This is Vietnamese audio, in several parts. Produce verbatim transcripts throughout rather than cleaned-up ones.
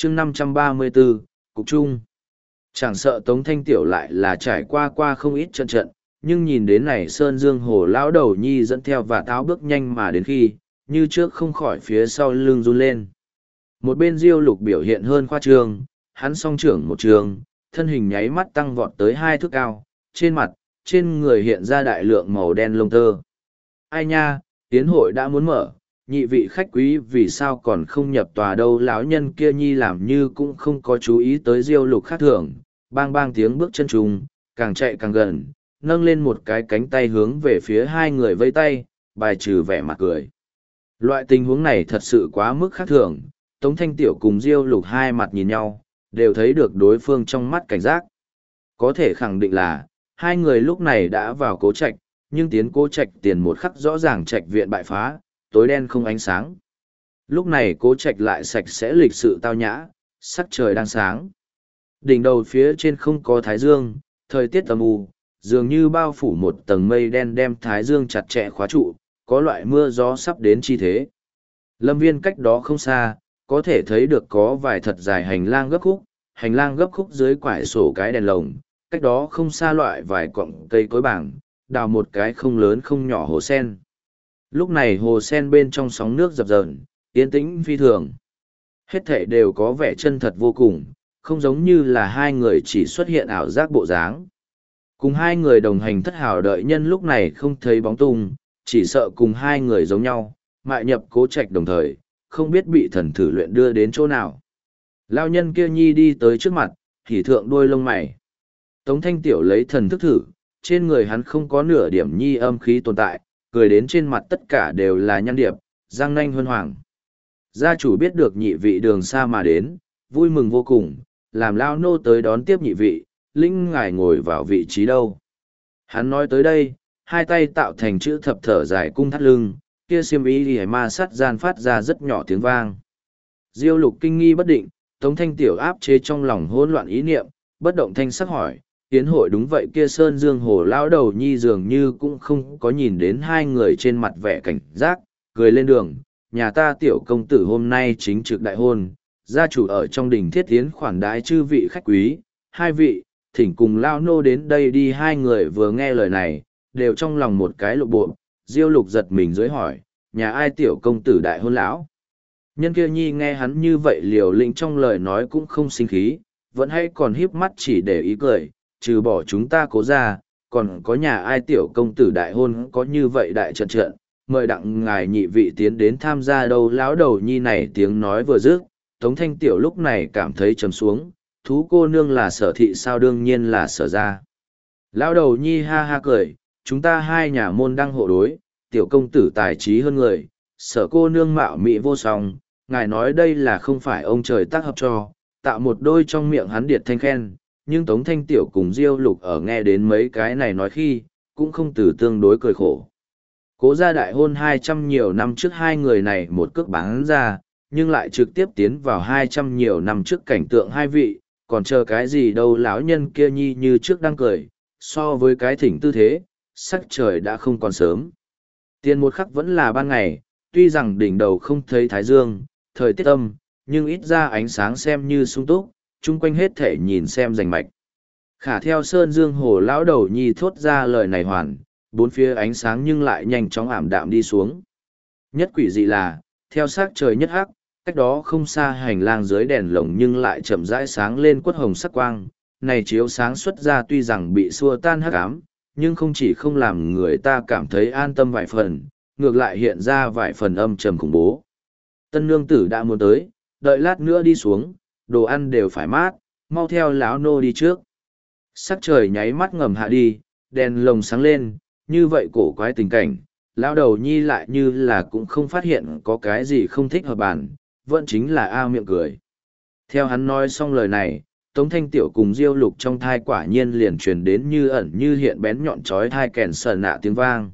chương năm trăm ba mươi bốn, Cục Trung. Chẳng sợ Tống Thanh Tiểu lại là trải qua qua không ít trận trận, nhưng nhìn đến này Sơn Dương Hồ lão đầu nhi dẫn theo và táo bước nhanh mà đến khi, như trước không khỏi phía sau lưng run lên. Một bên Diêu Lục biểu hiện hơn khoa trương, hắn song trưởng một trường, thân hình nháy mắt tăng vọt tới hai thước cao, trên mặt, trên người hiện ra đại lượng màu đen lông tơ. Ai nha, tiến hội đã muốn mở, nhị vị khách quý vì sao còn không nhập tòa đâu, lão nhân kia nhi làm như cũng không có chú ý tới Diêu Lục khác thường, bang bang tiếng bước chân trùng, càng chạy càng gần, nâng lên một cái cánh tay hướng về phía hai người vây tay, bài trừ vẻ mặt cười. Loại tình huống này thật sự quá mức khác thường, Tống Thanh Tiểu cùng Diêu Lục hai mặt nhìn nhau, đều thấy được đối phương trong mắt cảnh giác. Có thể khẳng định là, hai người lúc này đã vào Cố Trạch, nhưng tiến Cố Trạch tiền một khắc rõ ràng Trạch viện bại phá, tối đen không ánh sáng. Lúc này Cố Trạch lại sạch sẽ lịch sự tao nhã, sắc trời đang sáng. Đỉnh đầu phía trên không có thái dương, thời tiết âm u, dường như bao phủ một tầng mây đen đem thái dương chặt chẽ khóa trụ, có loại mưa gió sắp đến chi thế. Lâm viên cách đó không xa, có thể thấy được có vài thật dài hành lang gấp khúc, hành lang gấp khúc dưới quải sổ cái đèn lồng, cách đó không xa loại vài cọng cây cối bảng, đào một cái không lớn không nhỏ hồ sen. Lúc này hồ sen bên trong sóng nước dập dờn, yên tĩnh phi thường. Hết thảy đều có vẻ chân thật vô cùng, không giống như là hai người chỉ xuất hiện ảo giác bộ dáng. Cùng hai người đồng hành thất hảo đợi nhân lúc này không thấy bóng tung, chỉ sợ cùng hai người giống nhau, mại nhập Cố Trạch đồng thời, không biết bị thần thử luyện đưa đến chỗ nào. Lao nhân kia nhi đi tới trước mặt, hỉ thượng đôi lông mày. Tống Thanh Tiểu lấy thần thức thử, trên người hắn không có nửa điểm nhi âm khí tồn tại, cười đến trên mặt tất cả đều là nhăn điệp, răng nanh huân hoàng. Gia chủ biết được nhị vị đường xa mà đến, vui mừng vô cùng, làm Lao nô tới đón tiếp nhị vị, lĩnh ngài ngồi vào vị trí đâu. Hắn nói tới đây, hai tay tạo thành chữ thập thở dài cung thắt lưng, kia xiêm ý thì ma sắt gian phát ra rất nhỏ tiếng vang. Diêu Lục kinh nghi bất định, Tống Thanh Tiểu áp chế trong lòng hỗn loạn ý niệm, bất động thanh sắc hỏi, tiến hội đúng vậy kia Sơn Dương Hồ lão đầu nhi dường như cũng không có nhìn đến hai người trên mặt vẻ cảnh giác, cười lên đường, nhà ta tiểu công tử hôm nay chính trực đại hôn, gia chủ ở trong đình thiết tiến khoản đái chư vị khách quý, hai vị, thỉnh cùng lao nô đến đây đi. Hai người vừa nghe lời này, đều trong lòng một cái lộ bộ, Diêu Lục giật mình dưới hỏi, nhà ai tiểu công tử đại hôn lão? Nhân kia nhi nghe hắn như vậy liều lĩnh trong lời nói cũng không sinh khí, vẫn hay còn híp mắt chỉ để ý cười, trừ bỏ chúng ta Cố ra, còn có nhà ai tiểu công tử đại hôn có như vậy đại trận trận, mời đặng ngài nhị vị tiến đến tham gia đâu. Lão đầu nhi này tiếng nói vừa dứt, Tống Thanh Tiểu lúc này cảm thấy trầm xuống, thú cô nương là Sở thị sao? Đương nhiên là Sở ra. Lão đầu nhi ha ha cười, chúng ta hai nhà môn đăng hộ đối, tiểu công tử tài trí hơn người, Sở cô nương mạo mỹ vô song, ngài nói đây là không phải ông trời tác hợp cho, tạo một đôi trong miệng hắn điệt thanh khen. Nhưng Tống Thanh Tiểu cùng Diêu Lục ở nghe đến mấy cái này nói khi, cũng không từ tương đối cười khổ. Cố gia đại hôn hai trăm nhiều năm trước hai người này một cước bán ra, nhưng lại trực tiếp tiến vào hai trăm nhiều năm trước cảnh tượng hai vị, còn chờ cái gì đâu. Lão nhân kia nhi như trước đang cười, so với cái thỉnh tư thế, sắc trời đã không còn sớm. Tiền một khắc vẫn là ban ngày, tuy rằng đỉnh đầu không thấy thái dương, thời tiết âm, nhưng ít ra ánh sáng xem như sung túc, chung quanh hết thể nhìn xem rành mạch. Khả theo Sơn Dương Hồ lão đầu nhi thốt ra lời này hoàn, bốn phía ánh sáng nhưng lại nhanh chóng ảm đạm đi xuống. Nhất quỷ dị là, theo sắc trời nhất hắc, cách đó không xa hành lang dưới đèn lồng nhưng lại chậm rãi sáng lên quất hồng sắc quang, này chiếu sáng xuất ra tuy rằng bị xua tan hắc ám, nhưng không chỉ không làm người ta cảm thấy an tâm vài phần, ngược lại hiện ra vài phần âm trầm khủng bố. Tân nương tử đã muốn tới, đợi lát nữa đi xuống, đồ ăn đều phải mát, mau theo lão nô đi trước. Sắc trời nháy mắt ngầm hạ đi, đèn lồng sáng lên, như vậy cổ quái tình cảnh, lão đầu nhi lại như là cũng không phát hiện có cái gì không thích hợp bản, vẫn chính là a miệng cười. Theo hắn nói xong lời này, Tống Thanh Tiểu cùng Diêu Lục trong thai quả nhiên liền truyền đến như ẩn như hiện bén nhọn chói thai kèn sờ nạ tiếng vang.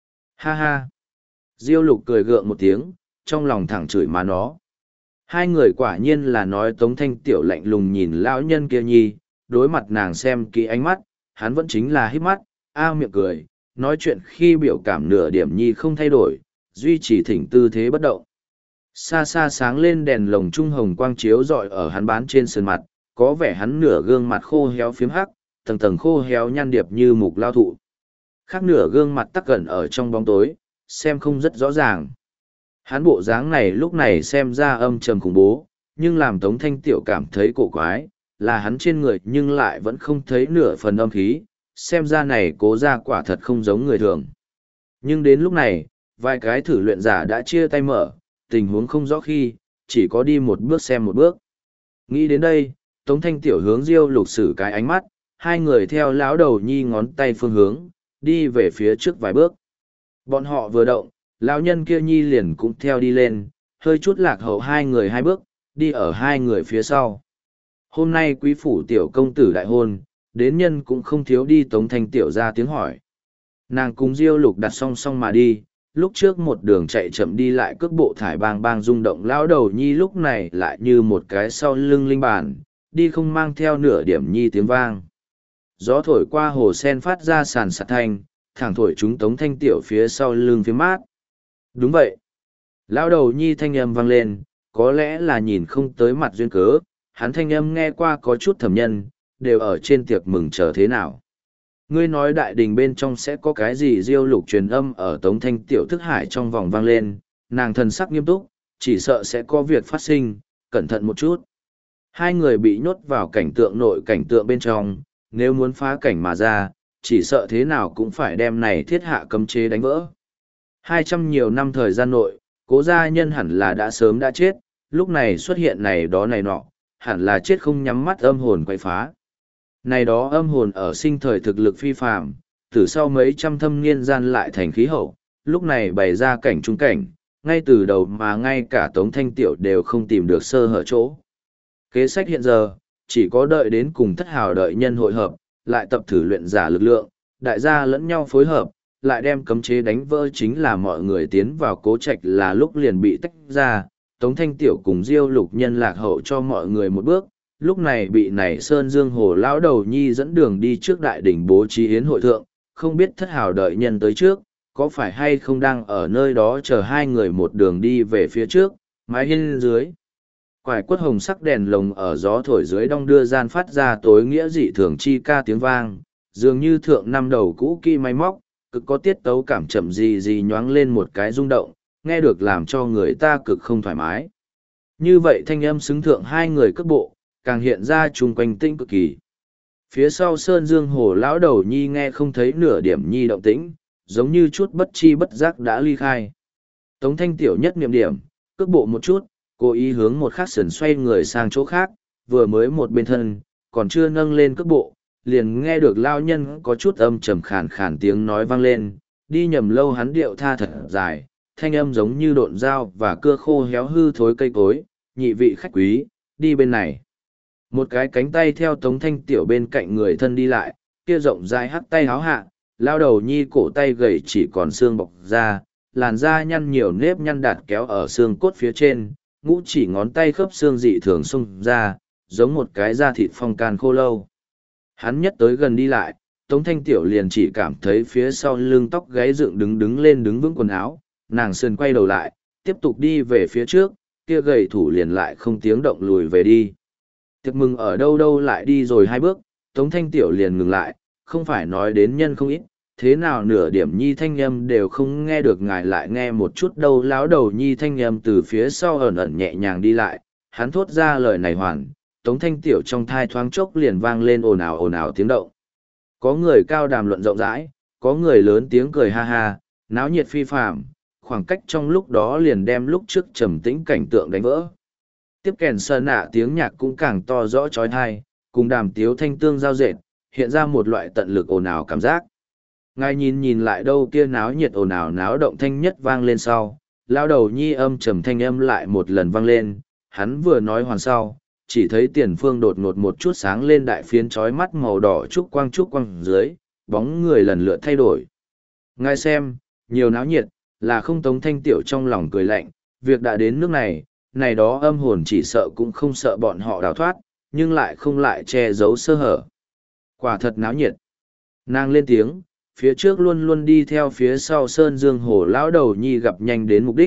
Ha ha! Diêu Lục cười gượng một tiếng, trong lòng thẳng chửi má nó. Hai người quả nhiên là nói Tống Thanh Tiểu lạnh lùng nhìn lão nhân kia nhi, đối mặt nàng xem kỹ ánh mắt, hắn vẫn chính là híp mắt, a miệng cười, nói chuyện khi biểu cảm nửa điểm nhi không thay đổi, duy trì thỉnh tư thế bất động. Xa xa sáng lên đèn lồng trung hồng quang chiếu rọi ở hắn bán trên sườn mặt, có vẻ hắn nửa gương mặt khô héo phiếm hắc, tầng tầng khô héo nhăn điệp như mục lao thụ. Khác nửa gương mặt tắc gần ở trong bóng tối, xem không rất rõ ràng. Hắn bộ dáng này lúc này xem ra âm trầm khủng bố, nhưng làm Tống Thanh Tiểu cảm thấy cổ quái, là hắn trên người nhưng lại vẫn không thấy nửa phần âm khí, xem ra này cố ra quả thật không giống người thường. Nhưng đến lúc này, vài cái thử luyện giả đã chia tay mở, tình huống không rõ khi, chỉ có đi một bước xem một bước. Nghĩ đến đây, Tống Thanh Tiểu hướng Diêu Lục sử cái ánh mắt, hai người theo lão đầu nhi ngón tay phương hướng, đi về phía trước vài bước. Bọn họ vừa động, lão nhân kia nhi liền cũng theo đi lên, hơi chút lạc hậu hai người hai bước, đi ở hai người phía sau. Hôm nay quý phủ tiểu công tử đại hôn, đến nhân cũng không thiếu đi Tống Thanh Tiểu ra tiếng hỏi. Nàng cùng Diêu Lục đặt song song mà đi, lúc trước một đường chạy chậm đi lại cước bộ thải bang bang rung động lão đầu nhi lúc này lại như một cái sau lưng linh bản, đi không mang theo nửa điểm nhi tiếng vang. Gió thổi qua hồ sen phát ra sàn sạt thanh, thẳng thổi chúng Tống Thanh Tiểu phía sau lưng phía mát. Đúng vậy. Lão đầu nhi thanh âm vang lên, có lẽ là nhìn không tới mặt duyên cớ, hắn thanh âm nghe qua có chút thẩm nhân, đều ở trên tiệc mừng chờ thế nào. Ngươi nói đại đình bên trong sẽ có cái gì Diêu Lục truyền âm ở Tống Thanh Tiểu thức hải trong vòng vang lên, nàng thần sắc nghiêm túc, chỉ sợ sẽ có việc phát sinh, cẩn thận một chút. Hai người bị nhốt vào cảnh tượng nội cảnh tượng bên trong, nếu muốn phá cảnh mà ra, chỉ sợ thế nào cũng phải đem này thiết hạ cấm chế đánh vỡ. Hai trăm nhiều năm thời gian nội, cố gia nhân hẳn là đã sớm đã chết, lúc này xuất hiện này đó này nọ, hẳn là chết không nhắm mắt âm hồn quay phá. Này đó âm hồn ở sinh thời thực lực phi phàm, từ sau mấy trăm thâm niên gian lại thành khí hậu, lúc này bày ra cảnh trung cảnh, ngay từ đầu mà ngay cả Tống Thanh Tiểu đều không tìm được sơ hở chỗ. Kế sách hiện giờ, chỉ có đợi đến cùng thất hào đợi nhân hội hợp, lại tập thử luyện giả lực lượng, đại gia lẫn nhau phối hợp, lại đem cấm chế đánh vỡ chính là mọi người tiến vào cố trạch là lúc liền bị tách ra, Tống Thanh Tiểu cùng Diêu Lục nhân lạc hậu cho mọi người một bước, lúc này bị này Sơn Dương Hồ lão đầu nhi dẫn đường đi trước đại đỉnh bố trí yến hội thượng, không biết thất hào đợi nhân tới trước, có phải hay không đang ở nơi đó chờ hai người một đường đi về phía trước, mái hiên dưới. Quải quất hồng sắc đèn lồng ở gió thổi dưới đong đưa gian phát ra tối nghĩa dị thường chi ca tiếng vang, dường như thượng năm đầu cũ kỹ máy móc, cực có tiết tấu cảm chậm gì gì nhoáng lên một cái rung động, nghe được làm cho người ta cực không thoải mái. Như vậy thanh âm xứng thượng hai người cước bộ, càng hiện ra chung quanh tĩnh cực kỳ. Phía sau Sơn Dương Hồ lão đầu nhi nghe không thấy nửa điểm nhi động tĩnh, giống như chút bất chi bất giác đã ly khai. Tống Thanh Tiểu nhất niệm điểm, cước bộ một chút, cố ý hướng một khắc sườn xoay người sang chỗ khác, vừa mới một bên thân, còn chưa nâng lên cước bộ, liền nghe được lao nhân có chút âm trầm khàn khàn tiếng nói vang lên, đi nhầm lâu hắn điệu tha thật dài, thanh âm giống như độn dao và cưa khô héo hư thối cây cối, nhị vị khách quý, đi bên này. Một cái cánh tay theo Tống Thanh Tiểu bên cạnh người thân đi lại, kia rộng dài hắt tay háo hạ, lao đầu nhi cổ tay gầy chỉ còn xương bọc ra, làn da nhăn nhiều nếp nhăn đạt kéo ở xương cốt phía trên, ngũ chỉ ngón tay khớp xương dị thường xung ra, giống một cái da thịt phong can khô lâu. Hắn nhất tới gần đi lại, Tống Thanh Tiểu liền chỉ cảm thấy phía sau lưng tóc gáy dựng đứng đứng lên đứng vững quần áo, nàng sườn quay đầu lại, tiếp tục đi về phía trước, kia gầy thủ liền lại không tiếng động lùi về đi. Tiệc mừng ở đâu đâu lại đi rồi hai bước, Tống Thanh Tiểu liền ngừng lại, không phải nói đến nhân không ít, thế nào nửa điểm nhi thanh âm đều không nghe được ngài lại nghe một chút đâu. Láo đầu nhi thanh âm từ phía sau ẩn ẩn nhẹ nhàng đi lại, hắn thốt ra lời này hoàn, Tống Thanh Tiểu trong thai thoáng chốc liền vang lên ồn ào ồn ào tiếng động. Có người cao đàm luận rộng rãi, có người lớn tiếng cười ha ha, náo nhiệt phi phàm, khoảng cách trong lúc đó liền đem lúc trước trầm tĩnh cảnh tượng đánh vỡ. Tiếp kèn sơn nạ tiếng nhạc cũng càng to rõ trói thai, cùng đàm tiếu thanh tương giao dệt, hiện ra một loại tận lực ồn ào cảm giác. Ngài nhìn nhìn lại đâu kia náo nhiệt ồn ào náo động thanh nhất vang lên sau, lao đầu nhi âm trầm thanh âm lại một lần vang lên, hắn vừa nói hoàn sau, chỉ thấy tiền phương đột ngột một chút sáng lên đại phiến trói mắt màu đỏ trúc quang trúc quang dưới, bóng người lần lượt thay đổi. Ngài xem, nhiều náo nhiệt, là không. Tống Thanh Tiểu trong lòng cười lạnh, việc đã đến nước này, này đó âm hồn chỉ sợ cũng không sợ bọn họ đào thoát, nhưng lại không lại che giấu sơ hở. Quả thật náo nhiệt. Nàng lên tiếng, phía trước luôn luôn đi theo phía sau Sơn Dương Hồ lão đầu nhi gặp nhanh đến mục đích,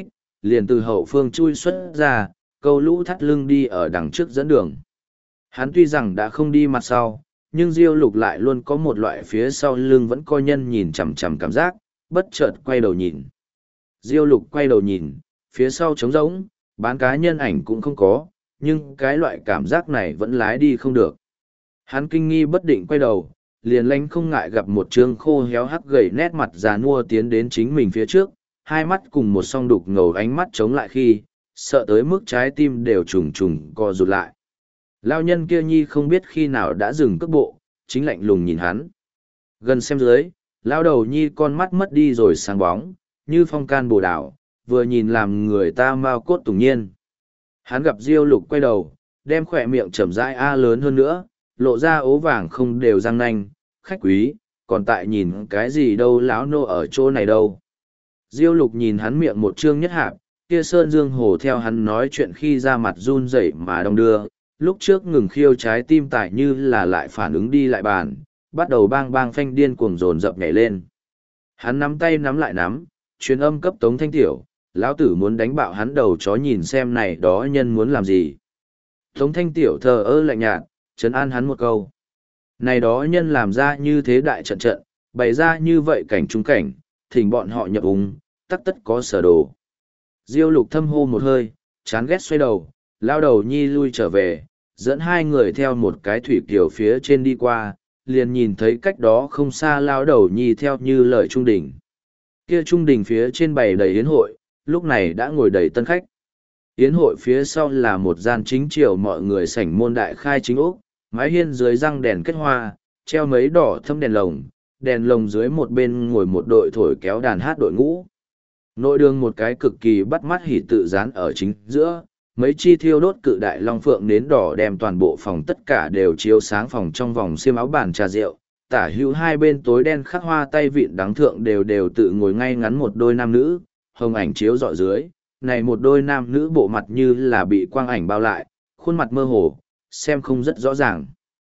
liền từ hậu phương chui xuất ra, câu lũ thắt lưng đi ở đằng trước dẫn đường. Hắn tuy rằng đã không đi mặt sau, nhưng Diêu Lục lại luôn có một loại phía sau lưng vẫn coi nhân nhìn chằm chằm cảm giác, bất chợt quay đầu nhìn. Diêu Lục quay đầu nhìn, phía sau trống rỗng, bán cá nhân ảnh cũng không có, nhưng cái loại cảm giác này vẫn lái đi không được. Hắn kinh nghi bất định quay đầu, liền lánh không ngại gặp một trương khô héo hắc gầy nét mặt già nua tiến đến chính mình phía trước, hai mắt cùng một song đục ngầu ánh mắt chống lại khi, sợ tới mức trái tim đều trùng trùng co rụt lại. Lao nhân kia nhi không biết khi nào đã dừng cước bộ, chính lạnh lùng nhìn hắn. Gần xem dưới, lao đầu nhi con mắt mất đi rồi sáng bóng, như phong can bồ đảo, vừa nhìn làm người ta mau cốt tủng nhiên. Hắn gặp Diêu Lục quay đầu, đem khỏe miệng chậm rãi a lớn hơn nữa, lộ ra ố vàng không đều răng nanh, khách quý, còn tại nhìn cái gì đâu lão nô ở chỗ này đâu. Diêu Lục nhìn hắn miệng một trương nhất hạp, kia Sơn Dương Hồ theo hắn nói chuyện khi ra mặt run rẩy mà đông đưa, lúc trước ngừng khiêu trái tim tại như là lại phản ứng đi lại bàn, bắt đầu bang bang phanh điên cuồng dồn dập nhảy lên. Hắn nắm tay nắm lại nắm, truyền âm cấp Tống Thanh Tiểu, lão tử muốn đánh bạo hắn đầu chó nhìn xem này đó nhân muốn làm gì. Tống Thanh Tiểu thờ ơ lạnh nhạt, trấn an hắn một câu. Này đó nhân làm ra như thế đại trận trận, bày ra như vậy cảnh trung cảnh, thỉnh bọn họ nhập úng, tắc tất có sở đồ. Diêu Lục thâm hô một hơi, chán ghét xoay đầu, lao đầu nhi lui trở về, dẫn hai người theo một cái thủy kiểu phía trên đi qua, liền nhìn thấy cách đó không xa lao đầu nhi theo như lời trung đỉnh. Kia trung đỉnh phía trên bày đầy yến hội, lúc này đã ngồi đầy tân khách. Yến hội phía sau là một gian chính triều mọi người sảnh môn đại khai chính ốc, mái hiên dưới răng đèn kết hoa, treo mấy đỏ thâm đèn lồng, đèn lồng dưới một bên ngồi một đội thổi kéo đàn hát đội ngũ. Nội đường một cái cực kỳ bắt mắt hỉ tự dán ở chính giữa, mấy chi thiêu đốt cự đại long phượng nến đỏ đem toàn bộ phòng tất cả đều chiếu sáng phòng trong vòng xiêm áo bàn trà rượu. Tả hữu hai bên tối đen khắc hoa tay vịn đắng thượng đều đều tự ngồi ngay ngắn một đôi nam nữ, hồng ảnh chiếu dọi dưới, này một đôi nam nữ bộ mặt như là bị quang ảnh bao lại, khuôn mặt mơ hồ, xem không rất rõ ràng.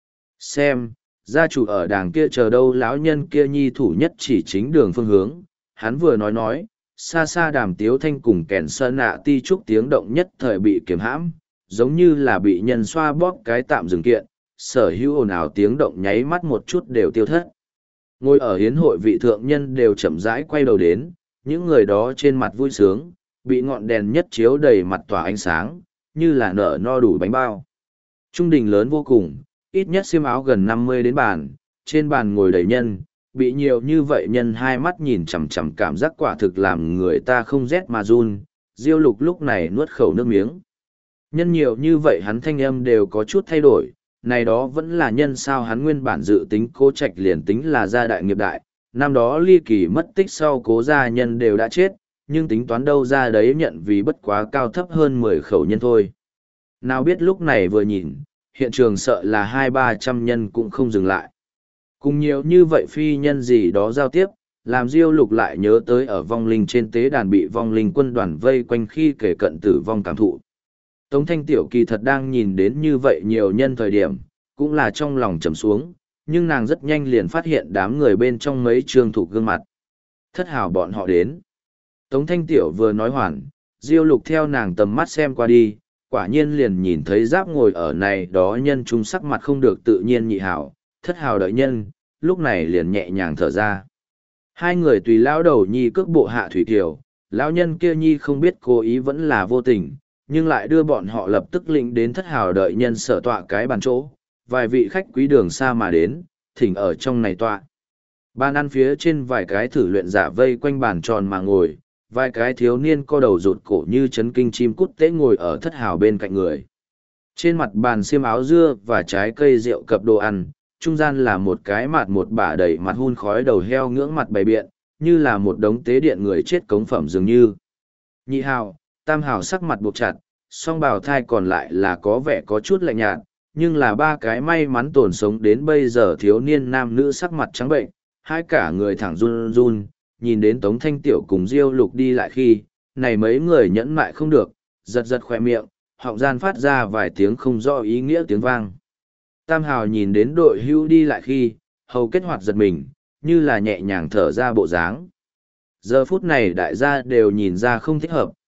Xem, gia chủ ở đàng kia chờ đâu lão nhân kia nhi thủ nhất chỉ chính đường phương hướng, hắn vừa nói nói, xa xa đàm tiếu thanh cùng kèn sơn nạ ti trúc tiếng động nhất thời bị kiềm hãm, giống như là bị nhân xoa bóp cái tạm dừng kiện, sở hữu ồn ào tiếng động nháy mắt một chút đều tiêu thất. Ngồi ở hiến hội vị thượng nhân đều chậm rãi quay đầu đến, những người đó trên mặt vui sướng, bị ngọn đèn nhất chiếu đầy mặt tỏa ánh sáng, như là nở no đủ bánh bao. Trung đình lớn vô cùng, ít nhất xiêm áo gần năm mươi đến bàn, trên bàn ngồi đầy nhân, bị nhiều như vậy nhân hai mắt nhìn chằm chằm cảm giác quả thực làm người ta không rét mà run. Diêu Lục lúc này nuốt khẩu nước miếng. Nhân nhiều như vậy hắn thanh âm đều có chút thay đổi, này đó vẫn là nhân sao hắn nguyên bản dự tính Cố Trạch liền tính là gia đại nghiệp đại, năm đó ly kỳ mất tích sau Cố gia nhân đều đã chết, nhưng tính toán đâu ra đấy nhận vì bất quá cao thấp hơn mười khẩu nhân thôi. Nào biết lúc này vừa nhìn, hiện trường sợ là hai ba trăm nhân cũng không dừng lại. Cùng nhiều như vậy phi nhân gì đó giao tiếp, làm Diêu Lục lại nhớ tới ở vong linh trên tế đàn bị vong linh quân đoàn vây quanh khi kể cận tử vong cảm thụ. Tống Thanh Tiểu kỳ thật đang nhìn đến như vậy nhiều nhân thời điểm, cũng là trong lòng trầm xuống, nhưng nàng rất nhanh liền phát hiện đám người bên trong mấy trương thủ gương mặt. Thất hào bọn họ đến. Tống Thanh Tiểu vừa nói hoàn, Diêu Lục theo nàng tầm mắt xem qua đi, quả nhiên liền nhìn thấy giáp ngồi ở này đó nhân trung sắc mặt không được tự nhiên nhị hảo, thất hào đợi nhân, lúc này liền nhẹ nhàng thở ra. Hai người tùy lão đầu nhi cước bộ hạ thủy tiểu, lão nhân kia nhi không biết cố ý vẫn là vô tình, nhưng lại đưa bọn họ lập tức lĩnh đến thất hào đợi nhân sở tọa cái bàn chỗ, vài vị khách quý đường xa mà đến, thỉnh ở trong này tọa. Bàn ăn phía trên vài cái thử luyện giả vây quanh bàn tròn mà ngồi, vài cái thiếu niên co đầu rụt cổ như chấn kinh chim cút tế ngồi ở thất hào bên cạnh người. Trên mặt bàn xiêm áo dưa và trái cây rượu cập đồ ăn, trung gian là một cái mặt một bả đầy mặt hun khói đầu heo ngưỡng mặt bày biện, như là một đống tế điện người chết cống phẩm dường như. Nhị hào, tam hào sắc mặt buộc chặt, song bào thai còn lại là có vẻ có chút lạnh nhạt, nhưng là ba cái may mắn tồn sống đến bây giờ thiếu niên nam nữ sắc mặt trắng bệnh, hai cả người thẳng run run, nhìn đến Tống Thanh Tiểu cùng Diêu Lục đi lại khi, này mấy người nhẫn mại không được, giật giật khoe miệng, họng gian phát ra vài tiếng không rõ ý nghĩa tiếng vang. Tam hào nhìn đến đội hưu đi lại khi, hầu kết hoạt giật mình, như là nhẹ nhàng thở ra bộ dáng. Giờ phút này đại gia đều nhìn ra không thích hợp,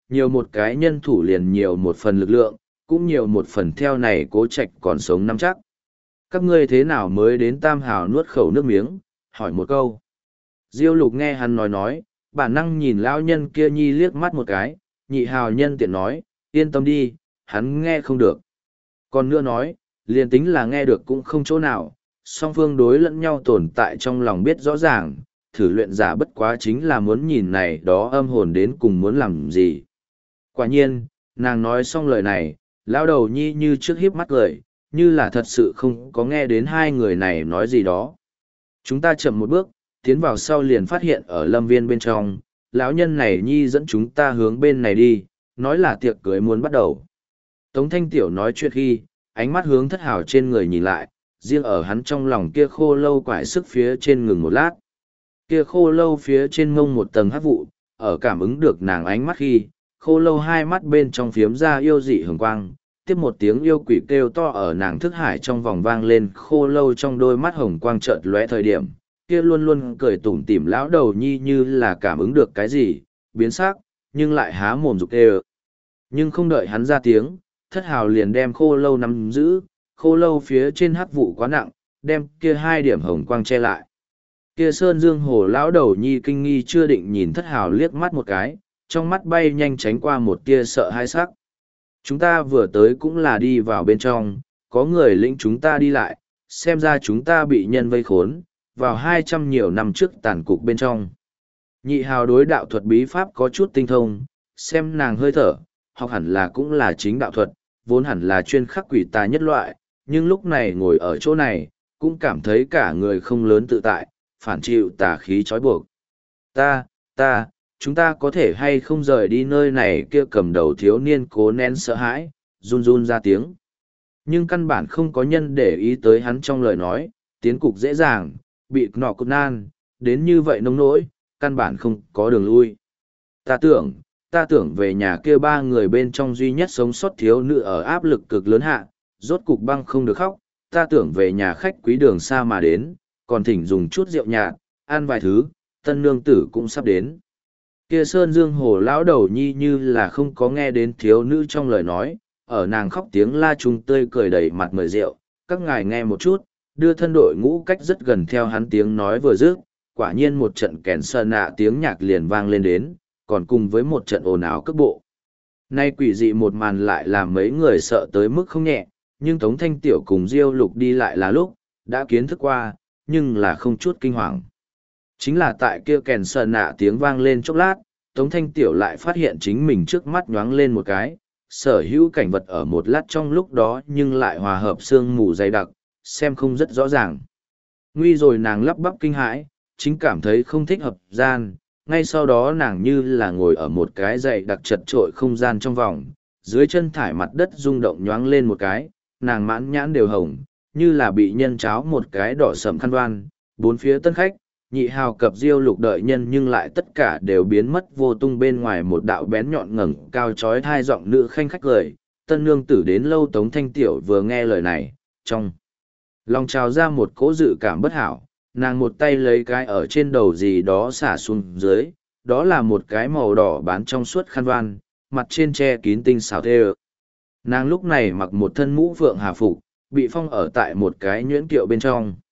nhiều một cái nhân thủ liền nhiều một phần lực lượng, cũng nhiều một phần theo này cố trạch còn sống nắm chắc. Các ngươi thế nào mới đến Tam Hào nuốt khẩu nước miếng, hỏi một câu. Diêu Lục nghe hắn nói nói, bản năng nhìn lão nhân kia nhi liếc mắt một cái, nhị hào nhân tiện nói, yên tâm đi, hắn nghe không được. Còn nữa nói, liền tính là nghe được cũng không chỗ nào, song phương đối lẫn nhau tồn tại trong lòng biết rõ ràng, thử luyện giả bất quá chính là muốn nhìn này đó âm hồn đến cùng muốn làm gì. Quả nhiên, nàng nói xong lời này, lão đầu nhi như trước hiếp mắt cười, như là thật sự không có nghe đến hai người này nói gì đó. Chúng ta chậm một bước, tiến vào sau liền phát hiện ở lâm viên bên trong, lão nhân này nhi dẫn chúng ta hướng bên này đi, nói là tiệc cưới muốn bắt đầu. Tống Thanh Tiểu nói chuyện khi, ánh mắt hướng Thất Hào trên người nhìn lại, riêng ở hắn trong lòng kia khô lâu quải sức phía trên ngừng một lát. Kia khô lâu phía trên mông một tầng hắc vụ, ở cảm ứng được nàng ánh mắt khi, khô lâu hai mắt bên trong phiếm ra yêu dị hường quang, tiếp một tiếng yêu quỷ kêu to ở nàng thức hải trong vòng vang lên, khô lâu trong đôi mắt hồng quang chợt lóe thời điểm, kia luôn luôn cười tủm tỉm lão đầu nhi như là cảm ứng được cái gì, biến sắc, nhưng lại há mồm rục kêu. Nhưng không đợi hắn ra tiếng, Thất Hào liền đem khô lâu nắm giữ, khô lâu phía trên hắc vụ quá nặng, đem kia hai điểm hồng quang che lại. Kia Sơn Dương Hồ lão đầu nhi kinh nghi chưa định nhìn Thất Hào liếc mắt một cái, trong mắt bay nhanh tránh qua một tia sợ hãi sắc. Chúng ta vừa tới cũng là đi vào bên trong, có người lĩnh chúng ta đi lại, xem ra chúng ta bị nhân vây khốn, vào hai trăm nhiều năm trước tàn cục bên trong. Nhị hào đối đạo thuật bí pháp có chút tinh thông, xem nàng hơi thở, học hẳn là cũng là chính đạo thuật, vốn hẳn là chuyên khắc quỷ tà nhất loại, nhưng lúc này ngồi ở chỗ này, cũng cảm thấy cả người không lớn tự tại, phản chịu tà khí trói buộc. Ta, ta, chúng ta có thể hay không rời đi nơi này, kia cầm đầu thiếu niên cố nén sợ hãi, run run ra tiếng. Nhưng căn bản không có nhân để ý tới hắn trong lời nói, tiến cục dễ dàng, bị nọ cục nan, đến như vậy nông nỗi, căn bản không có đường lui. Ta tưởng, ta tưởng về nhà kia ba người bên trong duy nhất sống sót thiếu nữ ở áp lực cực lớn hạ, rốt cục băng không được khóc, ta tưởng về nhà khách quý đường xa mà đến, còn thỉnh dùng chút rượu nhạt, ăn vài thứ, tân nương tử cũng sắp đến. Kia Sơn Dương Hồ lão đầu nhi như là không có nghe đến thiếu nữ trong lời nói, ở nàng khóc tiếng la trung tươi cười đầy mặt mời rượu, các ngài nghe một chút, đưa thân đội ngũ cách rất gần theo hắn tiếng nói vừa dứt, quả nhiên một trận kèn sơn nạ tiếng nhạc liền vang lên đến, còn cùng với một trận ồn ào cước bộ. Nay quỷ dị một màn lại làm mấy người sợ tới mức không nhẹ, nhưng Tống Thanh Tiểu cùng Diêu Lục đi lại là lúc, đã kiến thức qua, nhưng là không chút kinh hoàng. Chính là tại kia kèn sơn nạ tiếng vang lên chốc lát, Tống Thanh Tiểu lại phát hiện chính mình trước mắt nhoáng lên một cái, sở hữu cảnh vật ở một lát trong lúc đó nhưng lại hòa hợp sương mù dày đặc, xem không rất rõ ràng. Nguy rồi nàng lắp bắp kinh hãi, chính cảm thấy không thích hợp gian, ngay sau đó nàng như là ngồi ở một cái dày đặc chật trội không gian trong vòng, dưới chân thải mặt đất rung động nhoáng lên một cái, nàng mãn nhãn đều hồng, như là bị nhân cháo một cái đỏ sầm khăn đoan, bốn phía tân khách, nhị hào cập Diêu Lục đợi nhân nhưng lại tất cả đều biến mất vô tung bên ngoài một đạo bén nhọn ngẩng cao trói thai giọng nữ khanh khách cười, tân nương tử đến lâu Tống Thanh Tiểu vừa nghe lời này, trong lòng trào ra một cỗ dự cảm bất hảo, nàng một tay lấy cái ở trên đầu gì đó xả xuống dưới, đó là một cái màu đỏ bán trong suốt khăn voan, mặt trên che kín tinh xảo thê. Nàng lúc này mặc một thân mũ phượng hà phục, bị phong ở tại một cái nhuyễn kiệu bên trong.